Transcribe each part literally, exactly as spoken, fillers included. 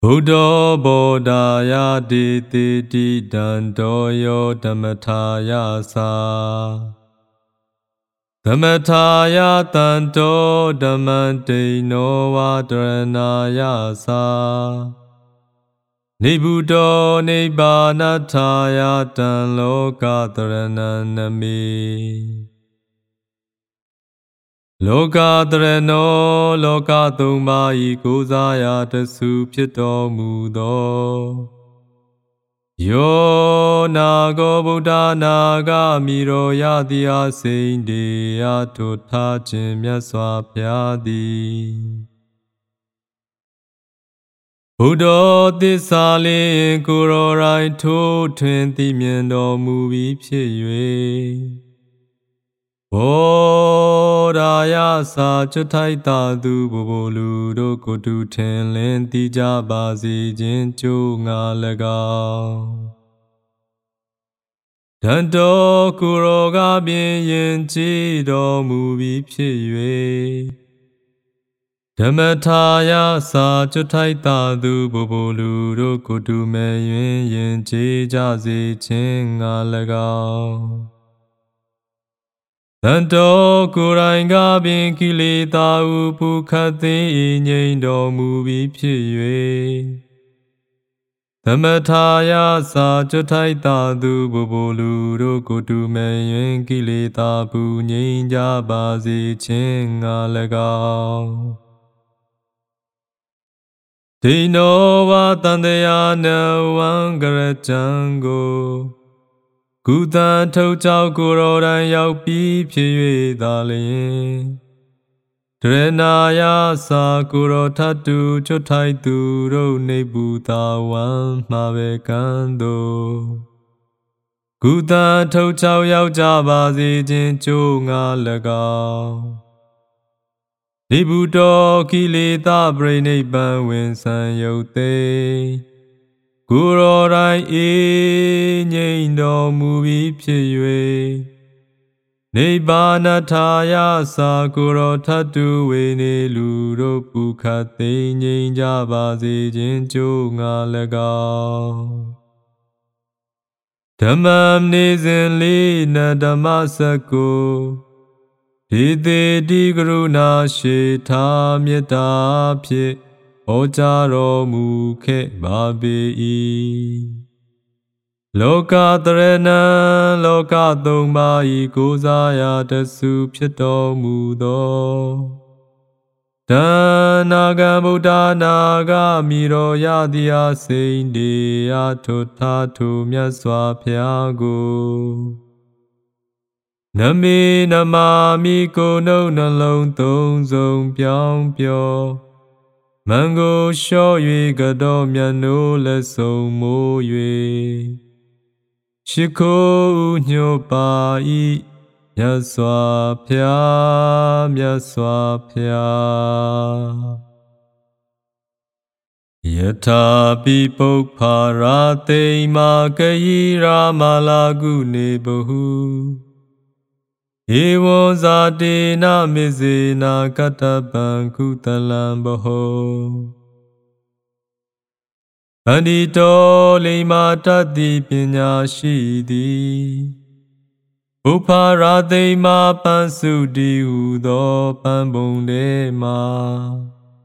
Buddha Bodhaya Diti Dandoyo Dhammataya Sa Dhammataya Tanto Dhammante Nova Dharanaya Sa Nibuddho Nibbanataya Tan Loka Dharananami Loka Dharano Loka Thumai Kozaya Tasu Phito Mudo Yo Nago Buddha Naga Miro Yadiya Sindi Atutha Chimya Swapyadi Buddha Tisali Kuro Rai To Twenty Miendo Mubi Pye Bodhaya sa chutai tadu bobolu do kotu ten len tija bazi jin chu nga lagao. Danto kuro ga bien yin chi do mu bi phit yue. Dhammataya sa chutai tadu bobolu do kotu me yuen yin chi ja zi chin nga lagao. Tanto Kuranga bin Kilita Upukati Indo Mubi Pye Dhammataya Sa Chutai Tadu Bobolu Rokotu Mayen Kilita Punyin Jabazi Chinga Legao Dino Watandaya No Wangarachango Kutan Tau Chao Kuro Dan Yao Pi Pye Dalin Trenaya Sa Kuro Tatu Chotai Tu Ro Nebu Tawan Mabe Kando Kutan Tau Chao Yao Jabazi Jin Chu Nga Lagao Nibuddho Kilita Brain Ban Win San Yote Kuro Rai E Nyindo Mubi Pye Nibbanataya Sa Kuro Tatu Wene Luro Pukate Nyinja Bazi Jinchu Nga Lagao Dhammam Nizin Li Na Dhammasako Dite Digruna Sheta Myeta Pye Ojaro Mukhe Babi Loka Dharana Loka Thumai Kozaya Tasu Phito Mudo Danaga Buddha Naga Miro Yadiya Sindi Atutha Tumya Swapyago Nami Namami Kono Nalong Thong Zong Pyong Pyo Mango Sho Yue Gado Myano Le Song Mo Yue Shiko Unyo Pa I Myaswa Pya Myaswa Pya Yata Pipo Parate Ma Kayi Ramalagu Nebahu Ewo Zate Na Mize Na Katapan Kutalam Baho Pandito Lima Tati Pinya Shidi Uparate Ma Pansudi Udo Pambonde Ma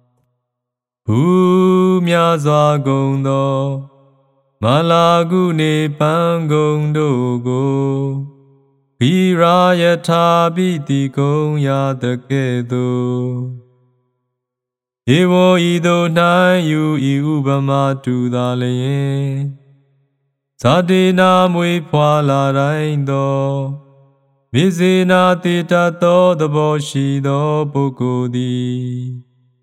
Umya Zwagondo Malagu Ne Pangondo Go Pirayata Biti Gong Yadakedo Ewo Ido Nai Yu Iubama Tu Dalayen Sadina Mui Pwala Raindo Mizina Tita To the Boshi Do Bokodi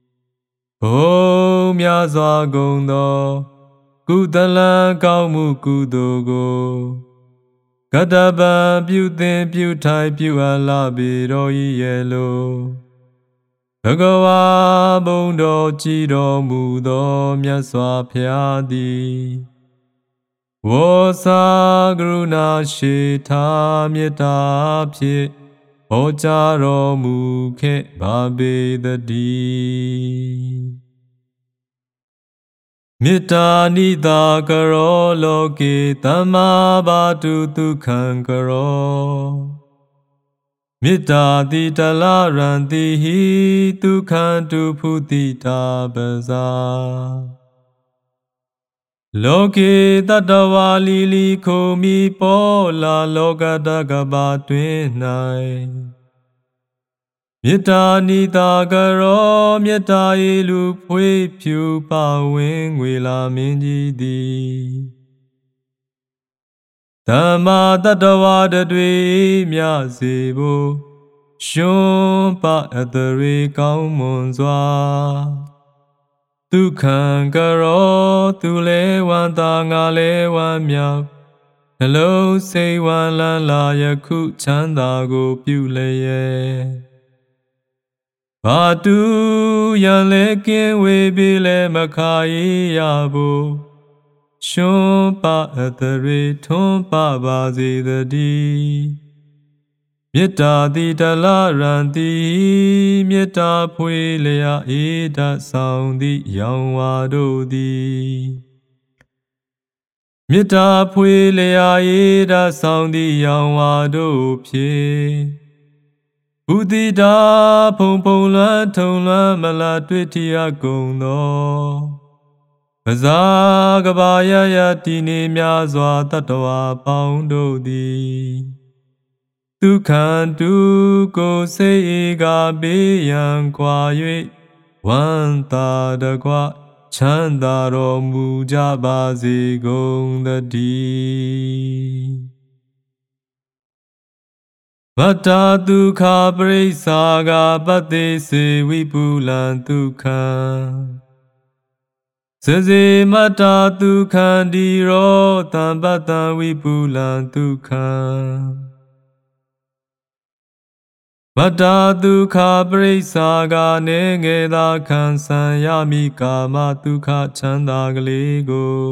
Om Yazwa Gondo Kudala Kaumu Kudogo Kadaba Buten Butai Buala Biro Yellow Bhagava Bondo Chiro Mudo Myaswa Pyadi Wosa Gruna Shita Myeta Pye Ojaro Mukhe Babe Dadi မေတ္တာနိတာကရောလောကေသမ္မာဘာတုဒုက္ခံကရောမေတ္တာတိတလရန္တိဟိဒုက္ခံတုဖုတိတာပဇာလောကေတတဝါလီလီခုံမီပေါ်လာလောကတကဘာတွင်၌မေတ္တာနိတာကရောမေတ္တာ၏လူဖွေးဖြူပါဝင်ငွေလာမင်းကြီးသည်သမ္မာတတဝါတွေမြစေဖို့ရှင်ပအတရေကောင်းမွန်စွာဒုက္ခံကရောသူလဲဝန္တာငါလဲဝမ်းမြောက်နှလုံးစိတ်ဝမ်းလန်းလာယခုချမ်းသာကိုပြုလျက်ဘာတူရန်လဲကင်းဝေပြီလဲမခါရဖို့ရှင်ပအတရေထွန်းပပါစေတည်းမေတ္တာတိတလရန္တိမေတ္တာဖွေလျာဧဒဆောင်သည့်ရောင်ဝါတို့သည်မေတ္တာဖွေလျာဧဒဆောင်သည့်ရောင်ဝါတို့ဖြင့်ဘုဒ္ဓတာဖုံဖုံလွှမ်းထုံလွှမ်းမလာတွေ့ထီအကုန်သောပဇာကဘာယယတိနေများစွာတတ္တဝါပေါင်းတို့သည်ဒုက္ခံတုကိုစိတ်ဧကပေးရန်ကွာ၍ဝန္တာတကွချမ်းသာတော်မူကြပါစေကုန်သတည်းဗတ္တာဒုက္ခပရိစ္ဆာကပတ္တိစေဝိပုလံဒုက္ခံစေစေမတ္တာဒုက္ခံဒီရောတံပတ္တံဝိပုလံဒုက္ခံဗတ္တာဒုက္ခပရိစ္ဆာကနေငယ်သာခံဆံရမိကာမဒုက္ခချမ်းသာကလေးကို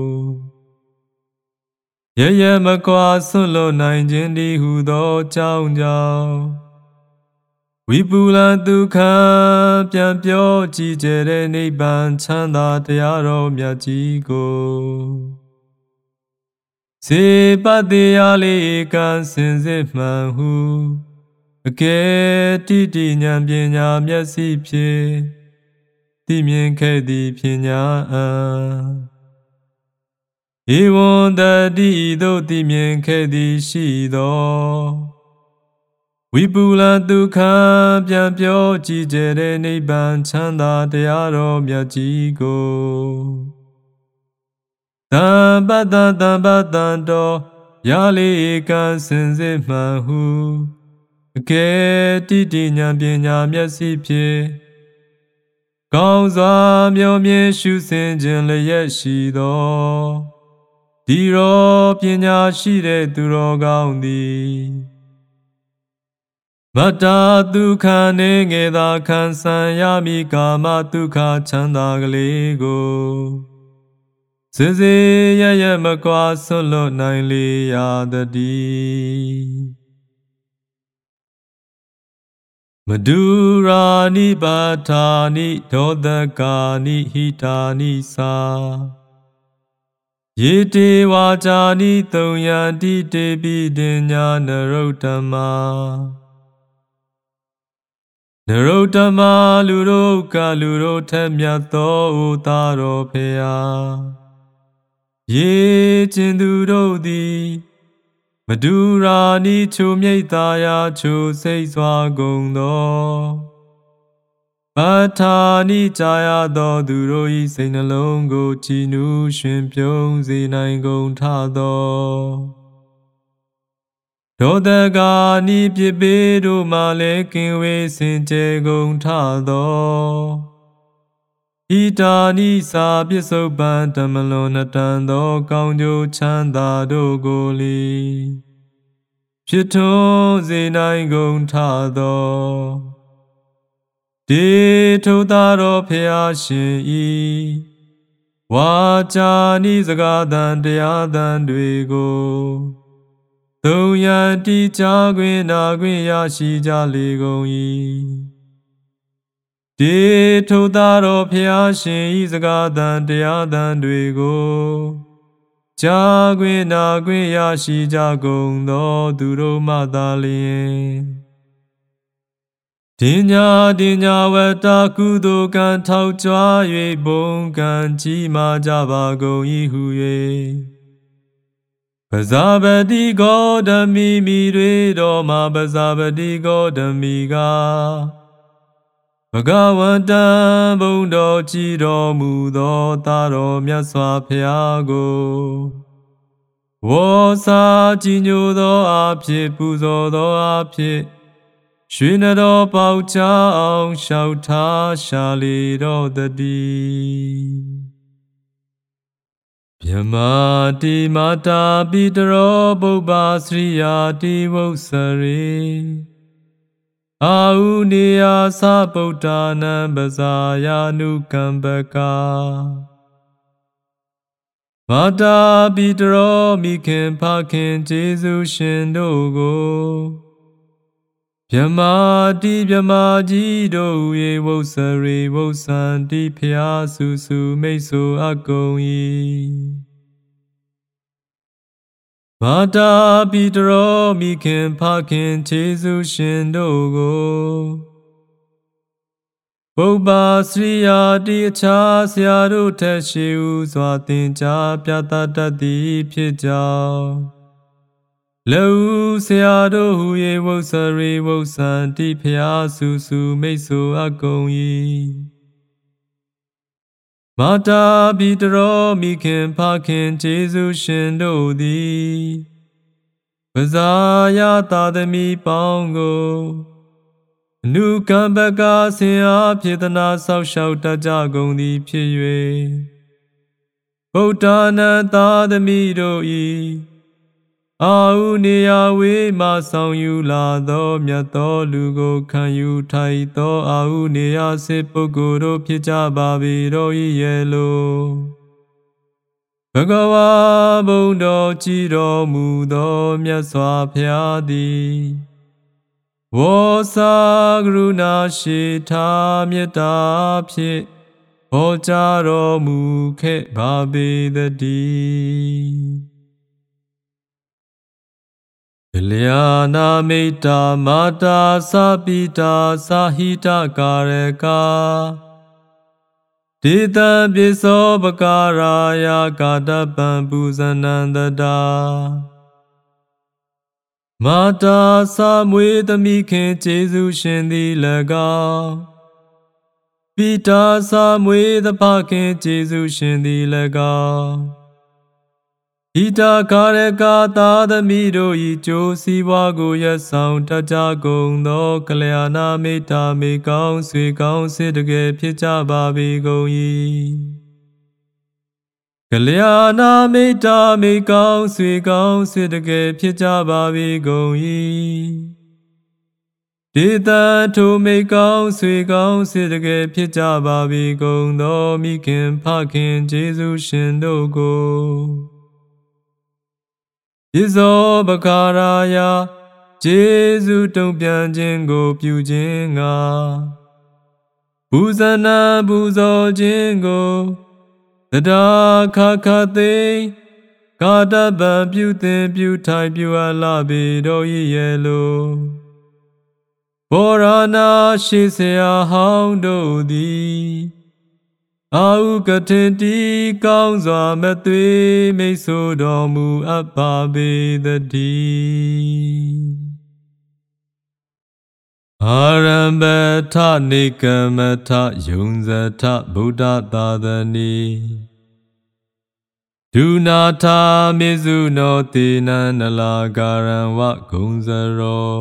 ရရမကွာဆွလွတ်နိုင်ခြင်းဒီဟုသောကြောင့်ကြောင့်ဝိပုလံဒုက္ခပြန်ပြောကြည်ကျတဲ့နိဗ္ဗာန်ချမ်းသာတရားတော်မြတ်ကြီးကိုစေပတ္တိယလေးကံစင်စစ်မှန်ဟုအကယ်တိတိဉာဏ်ပညာမျက်စိဖြင့်သိမြင်ခဲ့သည်ပညာအံဧဝံတတိသို့သိမြင်ခဲ့သည်ရှိသောဝိပုလံဒုက္ခပြန်ပြောကြည်ကျတဲ့နိဗ္ဗာန်ချမ်းသာတရားတော်မြတ်ကြီးကိုတံပတ္တတံပတ္တံတော်ရလေးကံစင်စစ်မှန်ဟုအကယ်တိတိဉာဏ်ပညာမျက်စိဖြင့်ကောင်းစွာမျှော်မြင်ရှုစင်ခြင်းလျက်ရှိသောဒီရောပညာရှိတဲ့သူတော်ကောင်းသည်မတ္တာဒုက္ခနေငယ်သာခံဆံရမိကာမဒုက္ခချမ်းသာကလေးကိုစေစေရရမကွာဆွလွတ်နိုင်လေရာတည်းမဒုရာနိပါဌာနိဒောတကာနိဟိတာနိသာယေတေဝါචာနိသုံယံတိတေပိတိညာနရုတ္တမနရုတ္တမလူတို့ကလူတို့ထက်မြတ်သောဥသာတော်ဖေယယေကျင်သူတို့သည်မဒုရာနိချိုမြိတ်သာယာချိုစိတ်စွာကုန်သောပဋ္ဌာနိကြာရသောသူတို့၏စိတ်နှလုံးကိုကြည်နူးရှင်ပြုံးစေနိုင်ကုန်ထသောဒေါသကာနိပြစ်ပေတို့မှလည်းကင်းဝေးစင်ကြယ်ကုန်ထသောဣတာနိစာပစ္စုပန်တမလွန်နတန်သောကောင်းကျိုးချမ်းသာတို့ကိုလီဖြစ်ထွန်းစေနိုင်ကုန်ထသောတေထုသာတော်ဖျားရှင်ဤဝါจาနိစကားသံတရားသံတွေကိုသုံးရန်တိကြခွင့်နာခွင့်ရရှိကြလေကုန်၏တေထုသာတော်ဖျားရှင်ဤစကားသံတရားသံတွေကိုကြားခွင့်နာခွင့်ရရှိကြကုန်သောသူတို့မှသာလျှင်တင်ညာတင်ညာဝတ္တကုသိုလ်ကံထောက်ကြွ၍ဘုံကံကြီးမာကြပါကုန်၏ဟု၍ပဇာပတိဂေါတမီမိတွေတော်မှာပဇာပတိဂေါတမီကဘဂဝန္တံဘုံတော်ကြည်တော်မူသောသာတော်မြတ်စွာဘုရားကိုဝေါ်စာကြည်ညိုသောအဖြစ်ပူဇော်သောအဖြစ်ရွှေနတော်ပေါက်ချအောင်လျှောက်ထားရှာလေတော်တည်းမြမတိမာတာပိတရောပုပ္ပါစရိယာတိဝုစရေအာဟုနေယသဗုဒ္ဓနာပဇာယာနုကံပကာမာတာပိတရောမိခင်ဖခင်ကျေးဇူးရှင်တို့ကိုမြမတိမြမကြီးတို့၏ဝုစရေဝုစန္တိဖျားစုစုမိတ်ဆွေအကုန်၏မာတာပိတရောမိခင်ဖခင်ကျေးဇူးရှင်တို့ကိုပုပ္ပါစရိယာတိအခြားဆရာတို့ထက်ရှိဥစွာသင်ကြားပြသတတ်သည်ဖြစ်ကြောင်းလောဆရာတို့ဟူ၍ဝုစရေဝုစန္တိဖျားစုစုမိတ်ဆွေအကုန်၏မာတာပိတရောမိခင်ဖခင်ကျေးဇူးရှင်တို့သည်ပဇာယသာသမီပေါင်းကိုအနုကံပကဆင်အားဖြေသနာဆောက်ရှောက်တတ်ကြကုန်သည်ဖြစ်၍ဗုဒ္ဓနာသာသမီတို့၏အာဟုနေယဝေမှဆောင်ယူလာသောမြတ်သောလူကိုခံယူထိုက်သောအာဟုနေယစေပုဂ္ဂိုလ်တို့ဖြစ်ကြပါပေတော်၏ရဲ့လိုဘဂဝါဘုံတော်ကြည်တော်မူသောမြတ်စွာဘုရားသည်ဝေါစာကရုဏာရှိထားမေတ္တာဖြင့်ဟောကြားတော်မူခဲ့ပါပေသတည်းကလျာဏမိတ္တာမာတာသပိတာသာဟိတကာရကာဒေတံပိသောပကာရာယကာတပံပူဇနန္တတာမာတာသမွေသမီခင်ကျေးဇူးရှင်သည်၎င်းပိတာသမွေသဖခင်ကျေးဇူးရှင်သည်၎င်းဣတာကာရကာသာသမီတို့၏ကျိုးစီးပွားကိုရဆောင်တတ်ကြကုန်သောကလျာဏမိတ္တာမေကောင်းဆွေကောင်းစေတကယ်ဖြစ်ကြပါပေကုန်၏ကလျာဏမိတ္တာမေကောင်းဆွေကောင်းစေတကယ်ဖြစ်ကြပါပေကုန်၏ဒေသထိုမေကောင်းဆွေကောင်းစေတကယ်ဖြစ်ကြပါပေကုန်သောမိခင်ဖခင်ကျေးဇူးရှင်တို့ကိုဣဇောပကာရာယကျေးဇူးတုံ့ပြန်ခြင်းကိုပြုခြင်းငါပူဇနာပူဇော်ခြင်းကိုတဒါခခသိကာတပံပြုသင်ပြုထိုင်ပြုအပ်လာပေတော်၏ရဲ့လိုဘောရနာရှိเสียဟောင်းတို့သည်အာဟုကထင်တီကောင်းစွာမသွေမိတ်ဆိုတော်မူအပ်ပါပေသတည်းအာရမ္ပထနေကမထယုံဇထဗုဒ္ဓသာသနီဒုနာထမေစုနောတေနံနလာကာရံဝဂုံဇရော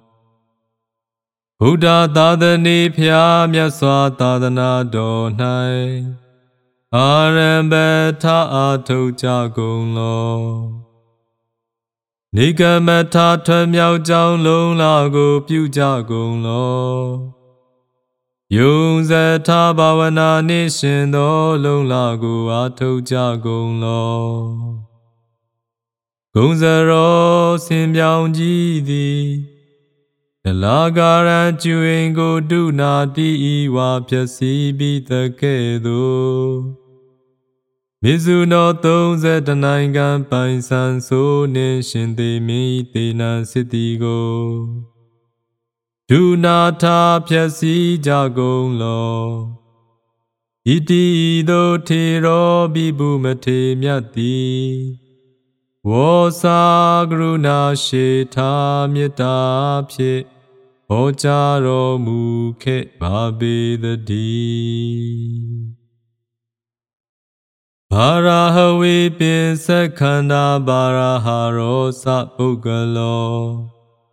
ဗုဒ္ဓသာသနေဖျားမြတ်စွာသာသနာတော်၌အာရမ္ပထအာထုတ်ကြကုန်လောနေကမထထွမြောက်ကြောင်းလုံးလာကိုပြုကြကုန်လောယုံဇထဘာဝနာနှင့်ရှင်သောလုံးလာကိုအာထုတ်ကြကုန်လောဂုံဇရောဆင်ပြောင်ကြီးသည် Nalagaran juin go do na di iwa pyasi bita kedo. Mizuno thonze danangan paisan so ne shinde mi tena sitigo. Do na ta pyasi jagong lo. Iti do tiro bibu mate myati. Wosa gruna sheta myata pye. Ojaro mukhe babedadi. Bharahawe bin sakhanda bharaharo sapugalo.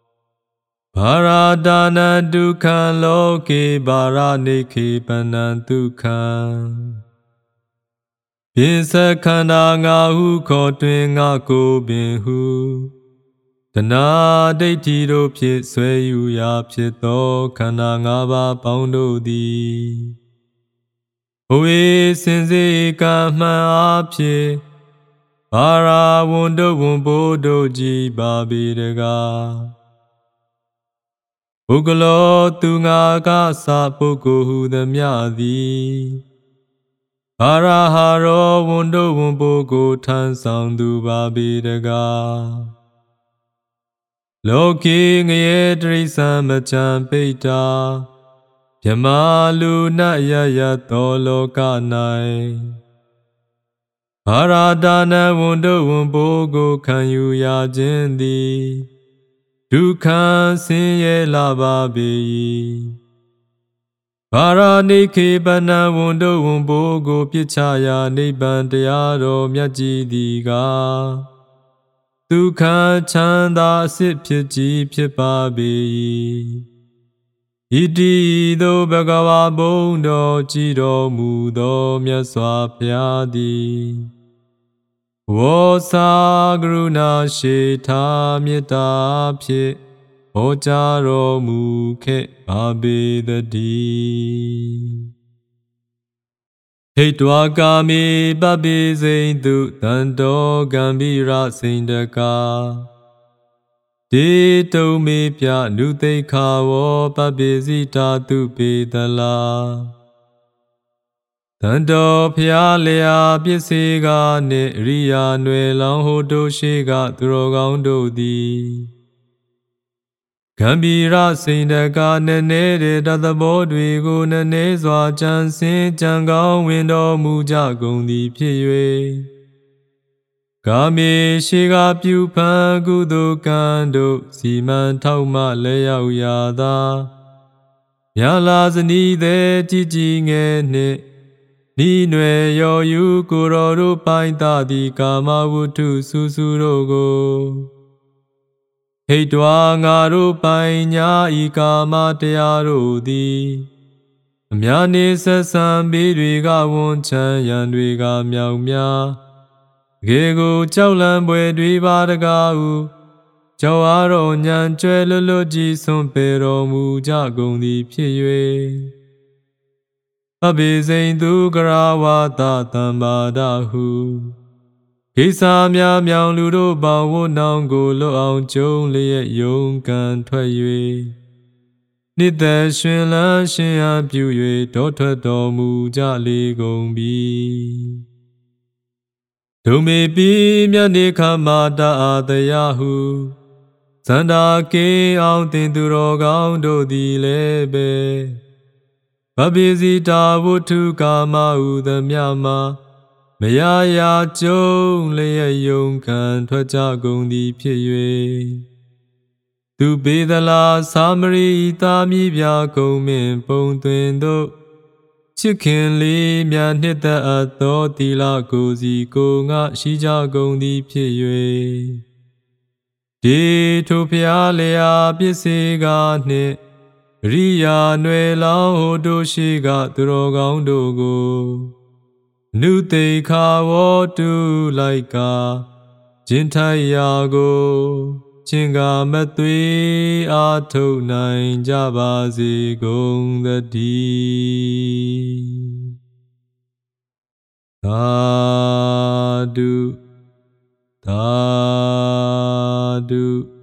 Bharadana dukhan loke bharanike panantukhan. Bin sakhanda ngahu kotwin ngako bin hu. Tana deitiro phit swayu ya phit to khanda ngaba paundo di. Owe sinze kaman apye. Bara wundo wumbodo ji babiraga. Bukalo tunga kasa puku hudamyadi. Bara haro wundo wumbogo tan sandu babiraga. Loki ngaye drisan machan peita. Pyamalu na yaya toloka nai. Haradana wundo wumbogo kanyu ya jindi. Dukhan sinye laba beyi. Haranike bana wundo wumbogo pichaya nibandayaro myajidiga. Dukhan chanda sit pyaji pyapa beyi. Iti do bhagava bondo jiro mudo myaswa pyadi. Wosa gruna sheta myata pye. Ojaro mukhe babedadi. Hitwa kami babi zaindu tando gambira sindaka. Dito me pya nute kawo babizita tu pedala. Tando pya lea byesiga ne riya nwe lang ho do shiga turogong do di. Gambira sindaka nene de dadabo dwe go nene zwa chan sin chan gong windo muja gong di pye. Kami shiga pyu pan kudo kando siman tauma leyao yada. Myala zani de jiji nge ne. Ni nwe yo yu kuro ru pain ta di kama wutu susuro go. Hitwa nga ru pain nya i kama tea ro di. Myane sasan bi dwe ga won chan yan dwe ga myao mya. Gego chaulan bwe dwi badaga u. Chau aro nyan chwe lulu ji son pero mu ja gong di pye yue. Babi zain du garawa ta tambada hu. Kisa mya myang lu do ba wo nang go lo ang chung liye yong kan thwet yue. Nidda shun lan shin an pyu yue do thwet do mu ja li gong bi. Dume pi myane khamada adayahu. Sanda ke ang tinduro gang do di lebe. Babizita wutu kama udamyama. Maya ya chung liye yong kan thwaja gong di pye yue. Tu bedala samari ita mi bya gong min pong twin do. Chicken li myan hit the ato tila gozi go nga shija gong di pye yue. Di to pya lea byesiga ne. Riya nwe lao ho do shiga turo gong do go. Nu te ka wo tu laika. Jintaya go. Chinga matwe a thuk nain ja ba si gong di. Sadhu, sadhu.